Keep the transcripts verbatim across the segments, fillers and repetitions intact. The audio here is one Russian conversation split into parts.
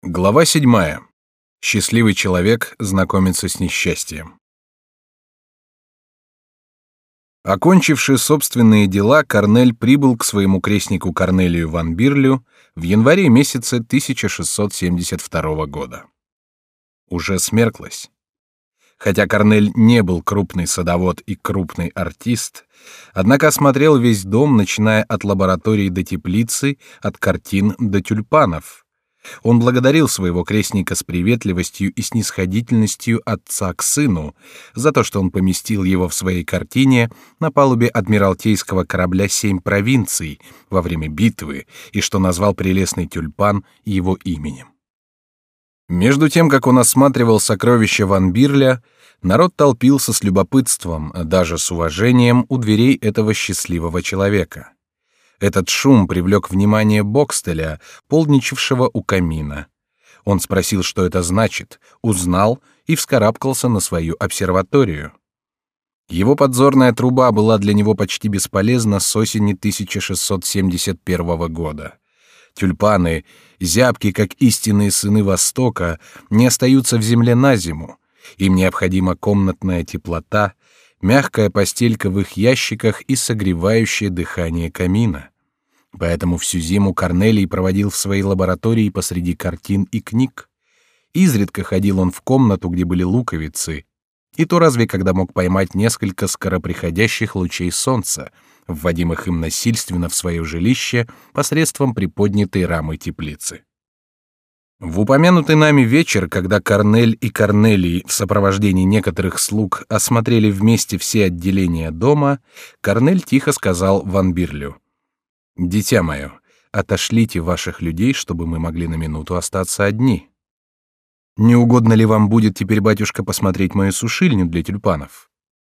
Глава седьмая. Счастливый человек знакомится с несчастьем. Окончивши собственные дела, Корнель прибыл к своему крестнику Корнелию ван Бирлю в январе месяце тысяча шестьсот семьдесят второго года. Уже смерклось. Хотя Корнель не был крупный садовод и крупный артист, однако осмотрел весь дом, начиная от лаборатории до теплицы, от картин до тюльпанов. Он благодарил своего крестника с приветливостью и снисходительностью отца к сыну за то, что он поместил его в своей картине на палубе адмиралтейского корабля «Семь провинций» во время битвы и что назвал прелестный тюльпан его именем. Между тем, как он осматривал сокровища ван Бирля, народ толпился с любопытством, даже с уважением у дверей этого счастливого человека. Этот шум привлек внимание Бокстеля, полдничавшего у камина. Он спросил, что это значит, узнал и вскарабкался на свою обсерваторию. Его подзорная труба была для него почти бесполезна с осени тысяча шестьсот семьдесят первого года. Тюльпаны, зябкие, как истинные сыны Востока, не остаются в земле на зиму. Им необходима комнатная теплота, мягкая постелька в их ящиках и согревающее дыхание камина. Поэтому всю зиму Корнелий проводил в своей лаборатории посреди картин и книг. Изредка ходил он в комнату, где были луковицы, и то разве когда мог поймать несколько скороприходящих лучей солнца, вводимых им насильственно в свое жилище посредством приподнятой рамы теплицы. В упомянутый нами вечер, когда Корнель и Корнелий в сопровождении некоторых слуг осмотрели вместе все отделения дома, Корнель тихо сказал ван Бирлю: «Дитя мое, отошлите ваших людей, чтобы мы могли на минуту остаться одни. Не угодно ли вам будет теперь, батюшка, посмотреть мою сушильню для тюльпанов?»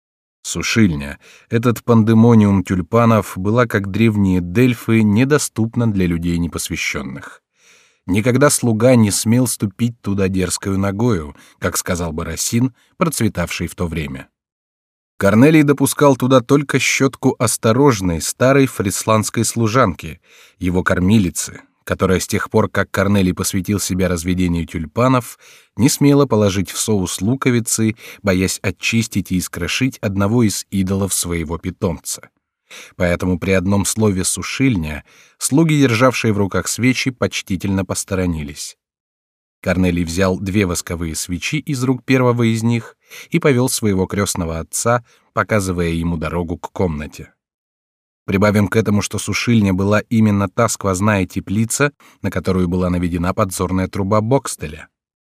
Сушильня, этот пандемониум тюльпанов, была, как древние Дельфы, недоступна для людей непосвященных. Никогда слуга не смел ступить туда дерзкою ногою, как сказал бы Расин, процветавший в то время. Корнелий допускал туда только щетку осторожной старой фрисландской служанки, его кормилицы, которая с тех пор, как Корнелий посвятил себя разведению тюльпанов, не смела положить в соус луковицы, боясь очистить и искрошить одного из идолов своего питомца. Поэтому при одном слове «сушильня» слуги, державшие в руках свечи, почтительно посторонились. Корнелий взял две восковые свечи из рук первого из них и повел своего крестного отца, показывая ему дорогу к комнате. Прибавим к этому, что сушильня была именно та сквозная теплица, на которую была наведена подзорная труба Бокстеля.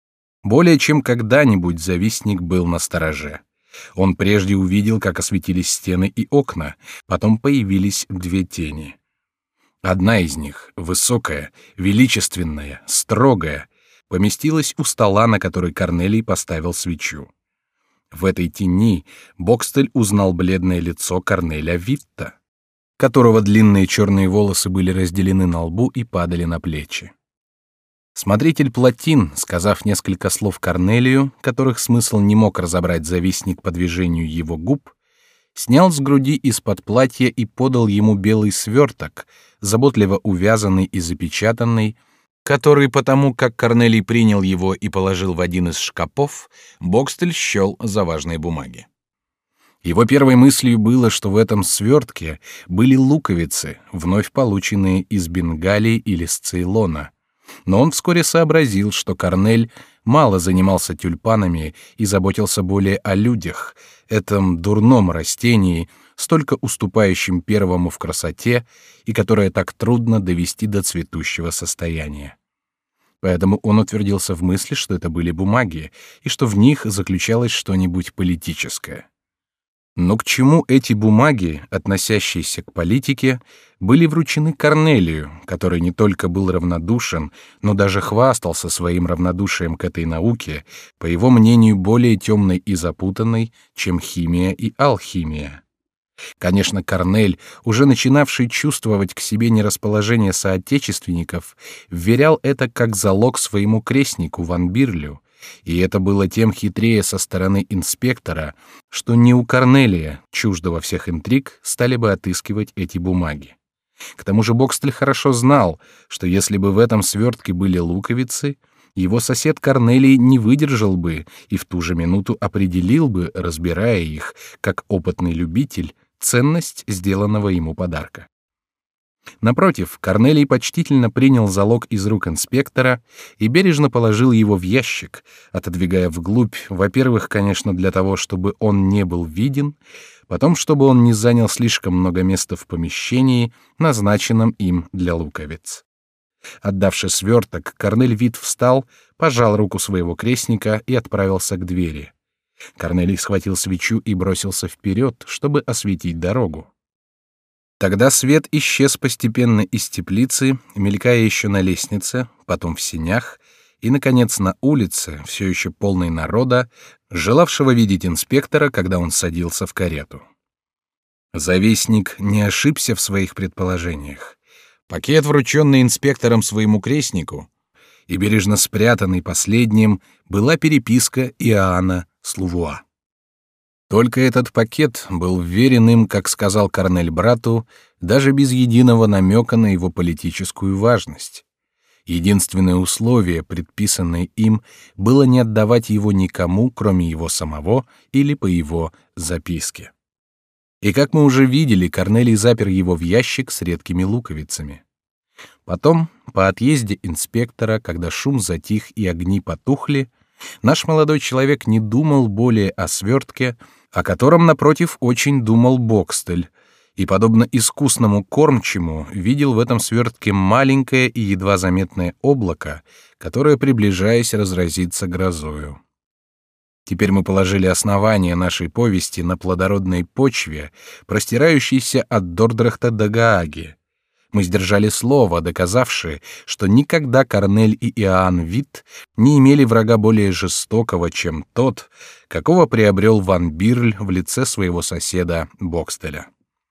Более чем когда-нибудь завистник был настороже. Он прежде увидел, как осветились стены и окна, потом появились две тени. Одна из них, высокая, величественная, строгая, поместилась у стола, на который Корнелий поставил свечу. В этой тени Бокстель узнал бледное лицо Корнеля Витта, которого длинные черные волосы были разделены на лбу и падали на плечи. Смотритель плотин, сказав несколько слов Корнелию, которых смысл не мог разобрать завистник по движению его губ, снял с груди из-под платья и подал ему белый сверток, заботливо увязанный и запечатанный, который, потому как Корнелий принял его и положил в один из шкапов, Бокстель счел за важные бумаги. Его первой мыслью было, что в этом свертке были луковицы, вновь полученные из Бенгалии или с Цейлона. Но он вскоре сообразил, что Корнель мало занимался тюльпанами и заботился более о людях, этом дурном растении, столько уступающем первому в красоте и которое так трудно довести до цветущего состояния. Поэтому он утвердился в мысли, что это были бумаги и что в них заключалось что-нибудь политическое. Но к чему эти бумаги, относящиеся к политике, были вручены Корнелию, который не только был равнодушен, но даже хвастался своим равнодушием к этой науке, по его мнению, более темной и запутанной, чем химия и алхимия? Конечно, Корнель, уже начинавший чувствовать к себе нерасположение соотечественников, вверял это как залог своему крестнику ван Бирлю, и это было тем хитрее со стороны инспектора, что не у Корнелия, чуждого всех интриг, стали бы отыскивать эти бумаги. К тому же Бокстель хорошо знал, что если бы в этом свертке были луковицы, Его сосед Корнелий не выдержал бы и в ту же минуту определил бы, разбирая их, как опытный любитель, ценность сделанного ему подарка. Напротив, Корнелий почтительно принял залог из рук инспектора и бережно положил его в ящик, отодвигая вглубь, во-первых, конечно, для того, чтобы он не был виден, потом, чтобы он не занял слишком много места в помещении, назначенном им для луковиц. Отдавши сверток, Корнель Вит встал, пожал руку своего крестника и отправился к двери. Корнелий схватил свечу и бросился вперед, чтобы осветить дорогу. Тогда свет исчез постепенно из теплицы, мелькая еще на лестнице, потом в сенях и, наконец, на улице, все еще полной народа, желавшего видеть инспектора, когда он садился в карету. Завистник не ошибся в своих предположениях. Пакет, врученный инспектором своему крестнику, и бережно спрятанный последним, была переписка Иоанна с Лувуа. Только этот пакет был вверен им, как сказал Корнель брату, даже без единого намека на его политическую важность. Единственное условие, предписанное им, было не отдавать его никому, кроме его самого или по его записке. И как мы уже видели, Корнелий запер его в ящик с редкими луковицами. Потом, по отъезде инспектора, когда шум затих и огни потухли, наш молодой человек не думал более о свертке, о котором, напротив, очень думал Бокстель, и, подобно искусному кормчему, видел в этом свертке маленькое и едва заметное облако, которое, приближаясь, разразится грозою. Теперь мы положили основание нашей повести на плодородной почве, простирающейся от Дордрехта до Гааги. Мы сдержали слово, доказавши, что никогда Корнель и Иоанн Вит не имели врага более жестокого, чем тот, какого приобрел Ван Бирль в лице своего соседа Бокстеля.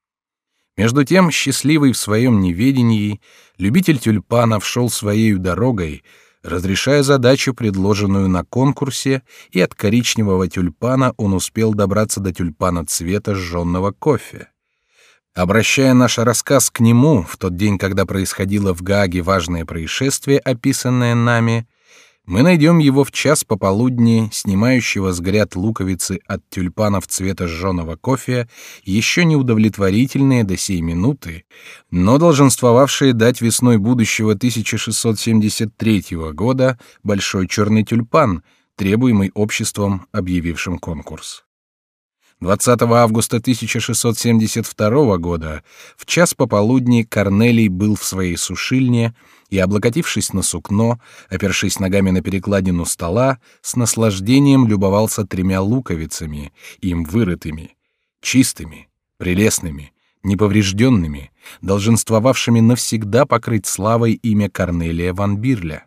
Между тем, счастливый в своем неведении, любитель тюльпанов шел своею дорогой, разрешая задачу, предложенную на конкурсе, и от коричневого тюльпана он успел добраться до тюльпана цвета жжёного кофе. Обращая наш рассказ к нему в тот день, когда происходило в Гааге важное происшествие, описанное нами, мы найдем его в час пополудни, снимающего с гряд луковицы от тюльпанов цвета жжёного кофе, еще не удовлетворительные до сей минуты, но долженствовавшие дать весной будущего тысяча шестьсот семьдесят третьего года большой черный тюльпан, требуемый обществом, объявившим конкурс. двадцатого августа тысяча шестьсот семьдесят второго года в час пополудни Корнелий был в своей сушильне и, облокотившись на сукно, опершись ногами на перекладину стола, с наслаждением любовался тремя луковицами, им вырытыми, чистыми, прелестными, неповрежденными, долженствовавшими навсегда покрыть славой имя Корнелия ван Бирля.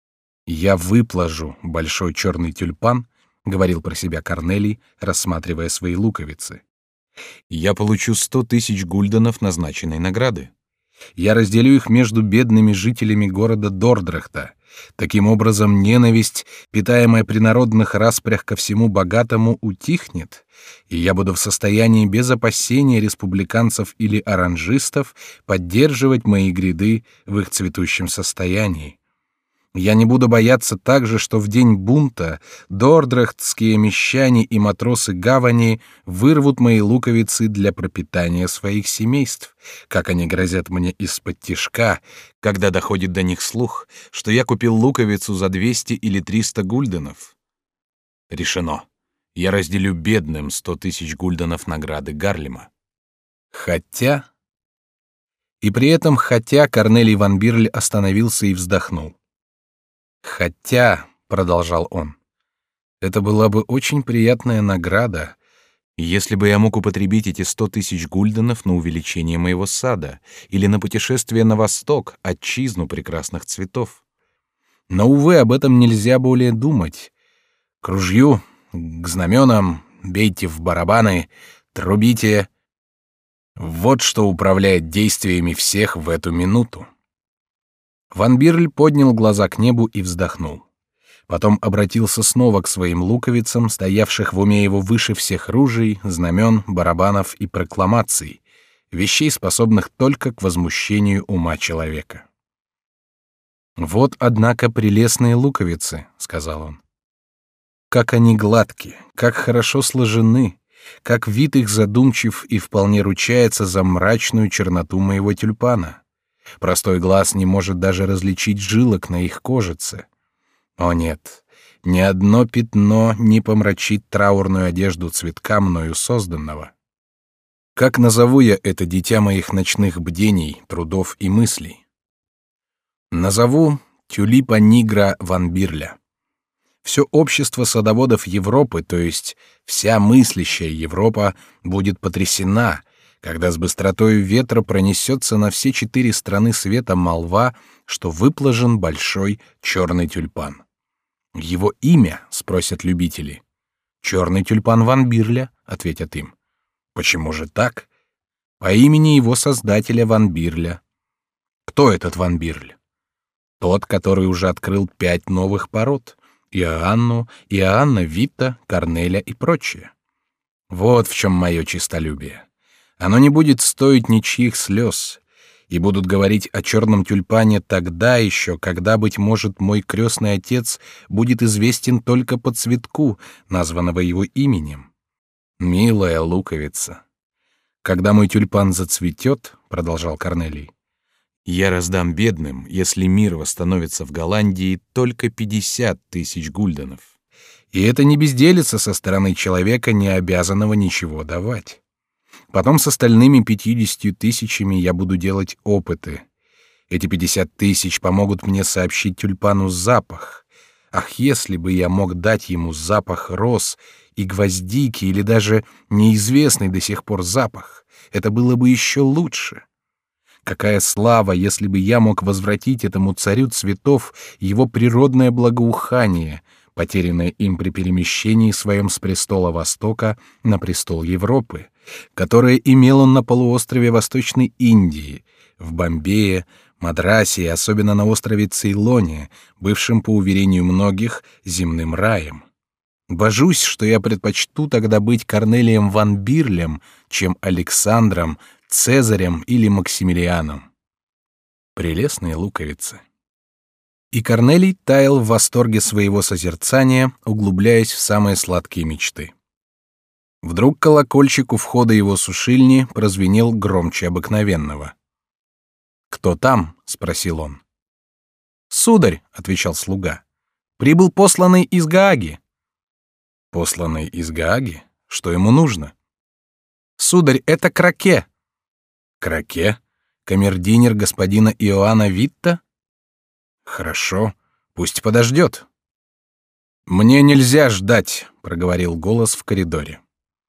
«Я выплажу большой черный тюльпан», — говорил про себя Корнелий, рассматривая свои луковицы. «Я получу сто тысяч гульденов назначенной награды. Я разделю их между бедными жителями города Дордрехта. Таким образом, ненависть, питаемая при народных распрях ко всему богатому, утихнет, и я буду в состоянии без опасения республиканцев или оранжистов поддерживать мои гряды в их цветущем состоянии. Я не буду бояться также, что в день бунта дордрехтские мещане и матросы гавани вырвут мои луковицы для пропитания своих семейств, как они грозят мне из-под тишка, когда доходит до них слух, что я купил луковицу за двести или триста гульденов. Решено. Я разделю бедным сто тысяч гульденов награды Гарлема. Хотя... И при этом, хотя, Корнелий ван Бирль остановился и вздохнул. «Хотя», — продолжал он, — «это была бы очень приятная награда, если бы я мог употребить эти сто тысяч гульденов на увеличение моего сада или на путешествие на восток, отчизну прекрасных цветов. Но, увы, об этом нельзя более думать. К ружью, к знаменам, бейте в барабаны, трубите. Вот что управляет действиями всех в эту минуту». Ван Бирль поднял глаза к небу и вздохнул. Потом обратился снова к своим луковицам, стоявших в уме его выше всех ружей, знамен, барабанов и прокламаций, вещей, способных только к возмущению ума человека. Вот, однако, прелестные луковицы, сказал он. Как они гладки, как хорошо сложены, как вид их задумчив и вполне ручается за мрачную черноту моего тюльпана. Простой глаз не может даже различить жилок на их кожице. О нет, ни одно пятно не помрачит траурную одежду цветка, мною созданного. Как назову я это дитя моих ночных бдений, трудов и мыслей? Назову тюлипа нигра Ван Бирля. Все общество садоводов Европы, то есть вся мыслящая Европа, будет потрясена, когда с быстротою ветра пронесется на все четыре страны света молва, что выпложен большой черный тюльпан. Его имя, спросят любители. Черный тюльпан Ван Бирля, ответят им. Почему же так? По имени его создателя Ван Бирля. Кто этот Ван Бирль? Тот, который уже открыл пять новых пород: Иоанну, Иоанна Витта, Корнеля и прочее. Вот в чем мое честолюбие. Оно не будет стоить ничьих слез, и будут говорить о черном тюльпане тогда еще, когда, быть может, мой крестный отец будет известен только по цветку, названного его именем. Милая луковица, когда мой тюльпан зацветет, продолжал Корнелий, я раздам бедным, если мир восстановится в Голландии, только пятьдесят тысяч гульденов. И это не безделица со стороны человека, не обязанного ничего давать. Потом с остальными пятьюдесятью тысячами я буду делать опыты. Эти пятьдесят тысяч помогут мне сообщить тюльпану запах. Ах, если бы я мог дать ему запах роз и гвоздики, или даже неизвестный до сих пор запах, это было бы еще лучше. Какая слава, если бы я мог возвратить этому царю цветов его природное благоухание, потерянное им при перемещении своем с престола Востока на престол Европы, которое имел он на полуострове Восточной Индии, в Бомбее, Мадрасе и особенно на острове Цейлоне, бывшем, по уверению многих, земным раем. Божусь, что я предпочту тогда быть Корнелием Ван Бирлем, чем Александром, Цезарем или Максимилианом. Прелестные луковицы. И Корнелий таял в восторге своего созерцания, углубляясь в самые сладкие мечты. Вдруг колокольчик у входа его сушильни прозвенел громче обыкновенного. «Кто там?» — спросил он. «Сударь», — отвечал слуга, — «прибыл посланный из Гааги». «Посланный из Гааги? Что ему нужно?» «Сударь, это Краке». «Краке? Камердинер господина Иоанна Витта?» «Хорошо, пусть подождет». «Мне нельзя ждать», — проговорил голос в коридоре.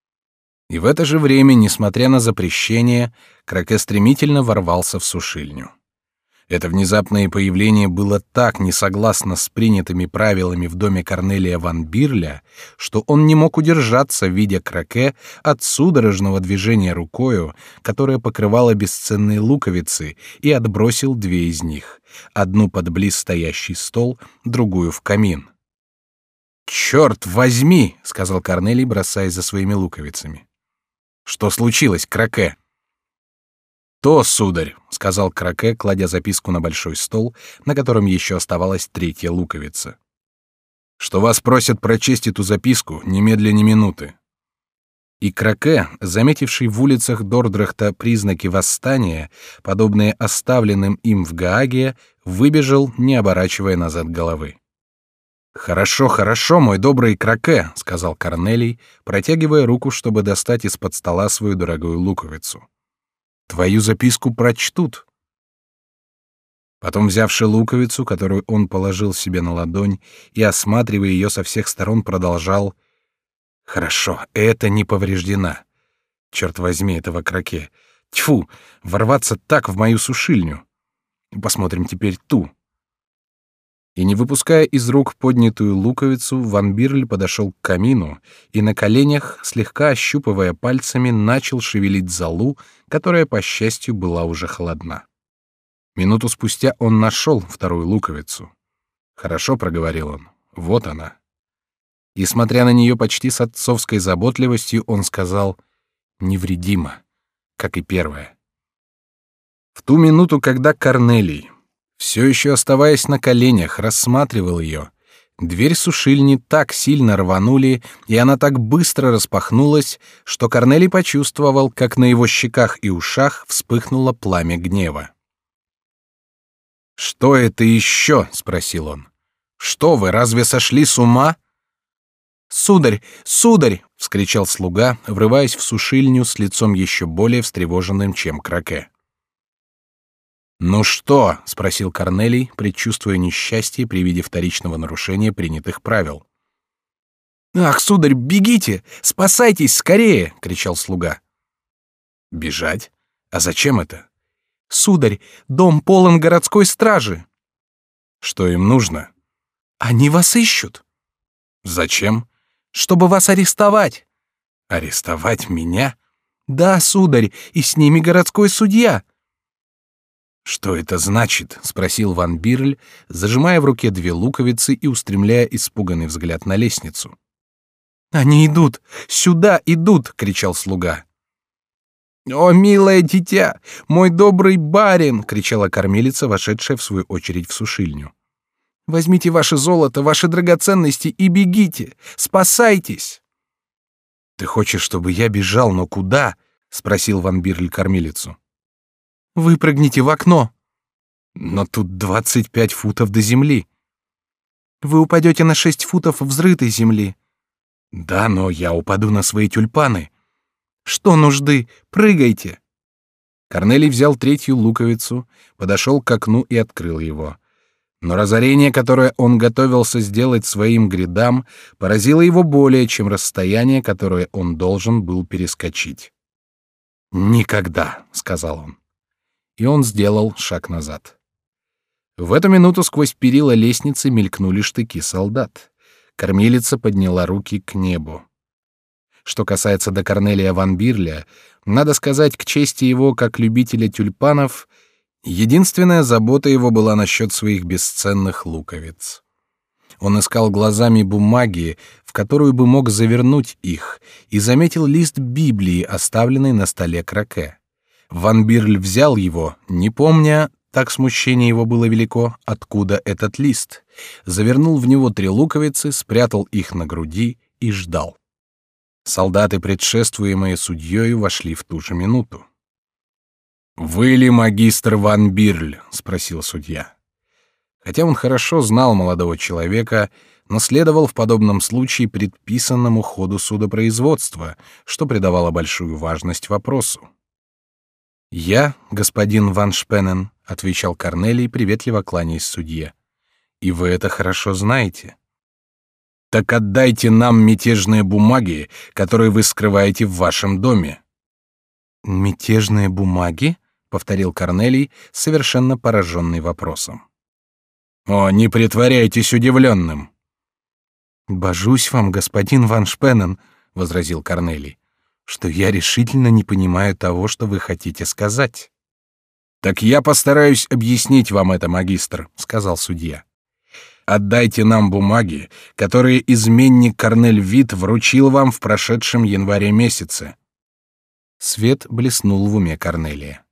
И в это же время, несмотря на запрещение, Краке стремительно ворвался в сушильню. Это внезапное появление было так несогласно с принятыми правилами в доме Корнелия Ван Бирля, что он не мог удержаться, видя Краке, от судорожного движения рукою, которая покрывала бесценные луковицы, и отбросил две из них, одну под близ стоящий стол, другую в камин. «Черт возьми!» — сказал Корнелий, бросаясь за своими луковицами. «Что случилось, Краке?» «То, сударь», — сказал Краке, кладя записку на большой стол, на котором еще оставалась третья луковица, «что вас просят прочесть эту записку немедля ни минуты». И Краке, заметивший в улицах Дордрахта признаки восстания, подобные оставленным им в Гааге, выбежал, не оборачивая назад головы. «Хорошо, хорошо, мой добрый Краке», — сказал Корнелий, протягивая руку, чтобы достать из-под стола свою дорогую луковицу. «Твою записку прочтут». Потом, взявши луковицу, которую он положил себе на ладонь, и, осматривая ее со всех сторон, продолжал: «Хорошо, это не повреждена. Черт возьми этого Краке. Тьфу, ворваться так в мою сушильню. Посмотрим теперь ту». И, не выпуская из рук поднятую луковицу, Ван Бирль подошел к камину и на коленях, слегка ощупывая пальцами, начал шевелить золу, которая, по счастью, была уже холодна. Минуту спустя он нашел вторую луковицу. «Хорошо», — проговорил он, — «вот она». И, смотря на нее почти с отцовской заботливостью, он сказал: «Невредимо, как и первая». В ту минуту, когда Корнелий, Все еще оставаясь на коленях, рассматривал ее. Дверь сушильни так сильно рванули, и она так быстро распахнулась, что Корнелий почувствовал, как на его щеках и ушах вспыхнуло пламя гнева. «Что это еще?» — спросил он. «Что вы, разве сошли с ума?» «Сударь, сударь!» — вскричал слуга, врываясь в сушильню с лицом еще более встревоженным, чем Краке. «Ну что?» — спросил Корнелий, предчувствуя несчастье при виде вторичного нарушения принятых правил. «Ах, сударь, бегите! Спасайтесь скорее!» — кричал слуга. «Бежать? А зачем это?» «Сударь, дом полон городской стражи». «Что им нужно?» «Они вас ищут». «Зачем?» «Чтобы вас арестовать». «Арестовать меня?» «Да, сударь, и с ними городской судья». «Что это значит?» — спросил Ван Бирль, зажимая в руке две луковицы и устремляя испуганный взгляд на лестницу. «Они идут! Сюда идут!» — кричал слуга. «О, милое дитя! Мой добрый барин!» — кричала кормилица, вошедшая в свою очередь в сушильню. «Возьмите ваше золото, ваши драгоценности и бегите! Спасайтесь!» «Ты хочешь, чтобы я бежал, но куда?» — спросил Ван Бирль кормилицу. «Выпрыгните в окно». «Но тут двадцать пять футов до земли». «Вы упадете на шесть футов взрытой земли». «Да, но я упаду на свои тюльпаны». «Что нужды? Прыгайте!» Корнелий взял третью луковицу, подошел к окну и открыл его. Но разорение, которое он готовился сделать своим грядам, поразило его более, чем расстояние, которое он должен был перескочить. «Никогда», — сказал он. И он сделал шаг назад. В эту минуту сквозь перила лестницы мелькнули штыки солдат. Кормилица подняла руки к небу. Что касается до Корнелия Ван Бирля, надо сказать к чести его как любителя тюльпанов, единственная забота его была насчет своих бесценных луковиц. Он искал глазами бумаги, в которую бы мог завернуть их, и заметил лист Библии, оставленный на столе Краке. Ван Бирль взял его, не помня, так смущение его было велико, откуда этот лист, завернул в него три луковицы, спрятал их на груди и ждал. Солдаты, предшествуемые судьёю, вошли в ту же минуту. «Вы ли магистр Ван Бирль?» — спросил судья. Хотя он хорошо знал молодого человека, но следовал в подобном случае предписанному ходу судопроизводства, что придавало большую важность вопросу. «Я, господин Ван Шпенен», — отвечал Корнелий, приветливо кланяясь судье. «И вы это хорошо знаете». «Так отдайте нам мятежные бумаги, которые вы скрываете в вашем доме». «Мятежные бумаги?» — повторил Корнелий, совершенно пораженный вопросом. «О, не притворяйтесь удивленным». «Божусь вам, господин Ван Шпенен», — возразил Корнелий, «что я решительно не понимаю того, что вы хотите сказать». «Так я постараюсь объяснить вам это, магистр», — сказал судья. «Отдайте нам бумаги, которые изменник Корнель Вит вручил вам в прошедшем январе месяце». Свет блеснул в уме Корнелия.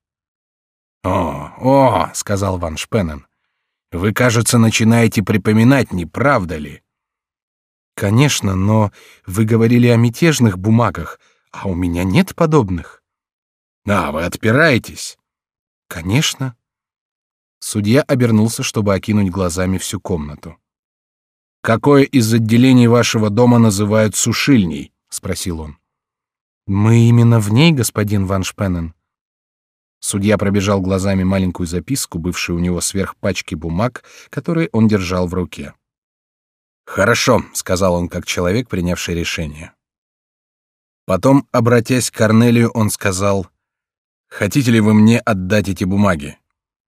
«О, о», — сказал Ван Шпенен, — «вы, кажется, начинаете припоминать, не правда ли?» «Конечно, но вы говорили о мятежных бумагах, а у меня нет подобных». «А, вы отпираетесь?» «Конечно». Судья обернулся, чтобы окинуть глазами всю комнату. «Какое из отделений вашего дома называют сушильней?» — спросил он. «Мы именно в ней, господин Ван Шпенен». Судья пробежал глазами маленькую записку, бывшую у него сверх пачки бумаг, которые он держал в руке. «Хорошо», — сказал он как человек, принявший решение. Потом, обратясь к Корнелию, он сказал: «Хотите ли вы мне отдать эти бумаги?»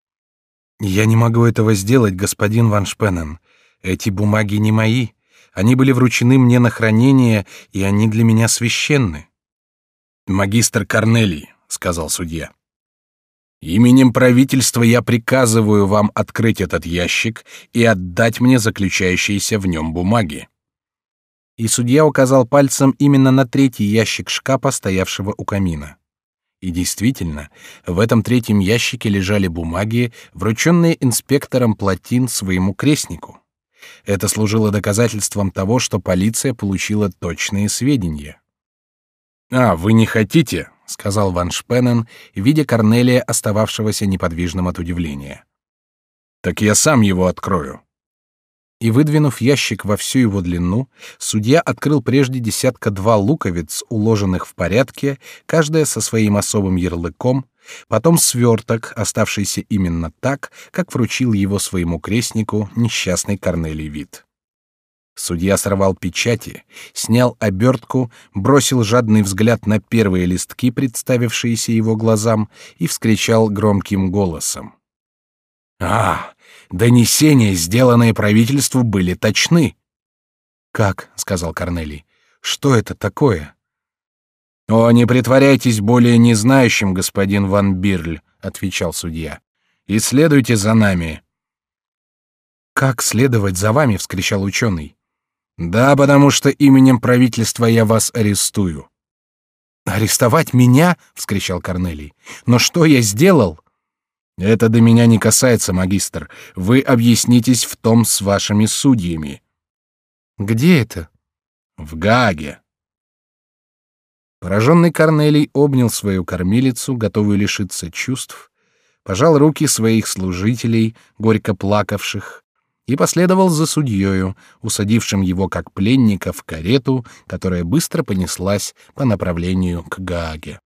«Я не могу этого сделать, господин Ван Шпенен. Эти бумаги не мои. Они были вручены мне на хранение, и они для меня священны». «Магистр Корнелий», — сказал судья, — «именем правительства я приказываю вам открыть этот ящик и отдать мне заключающиеся в нем бумаги». И судья указал пальцем именно на третий ящик шкафа, стоявшего у камина. И действительно, в этом третьем ящике лежали бумаги, врученные инспектором Платин своему крестнику. Это служило доказательством того, что полиция получила точные сведения. «А, вы не хотите?» — сказал Ван Шпенен, видя Корнелия, остававшегося неподвижным от удивления. «Так я сам его открою». И, выдвинув ящик во всю его длину, судья открыл прежде десятка два луковиц, уложенных в порядке, каждая со своим особым ярлыком, потом сверток, оставшийся именно так, как вручил его своему крестнику несчастный Корнелий Вит. Судья сорвал печати, снял обертку, бросил жадный взгляд на первые листки, представившиеся его глазам, и вскричал громким голосом: «А, донесения, сделанные правительству, были точны!» «Как?» — сказал Корнелий. «Что это такое?» «О, не притворяйтесь более незнающим, господин Ван Бирль», — отвечал судья. «И следуйте за нами». «Как следовать за вами?» — вскричал ученый. «Да, потому что именем правительства я вас арестую». «Арестовать меня?» — вскричал Корнелий. «Но что я сделал?» «Это до меня не касается, магистр. Вы объяснитесь в том с вашими судьями». «Где это?» «В Гааге». Пораженный Корнелий обнял свою кормилицу, готовую лишиться чувств, пожал руки своих служителей, горько плакавших, и последовал за судьёю, усадившим его как пленника в карету, которая быстро понеслась по направлению к Гааге.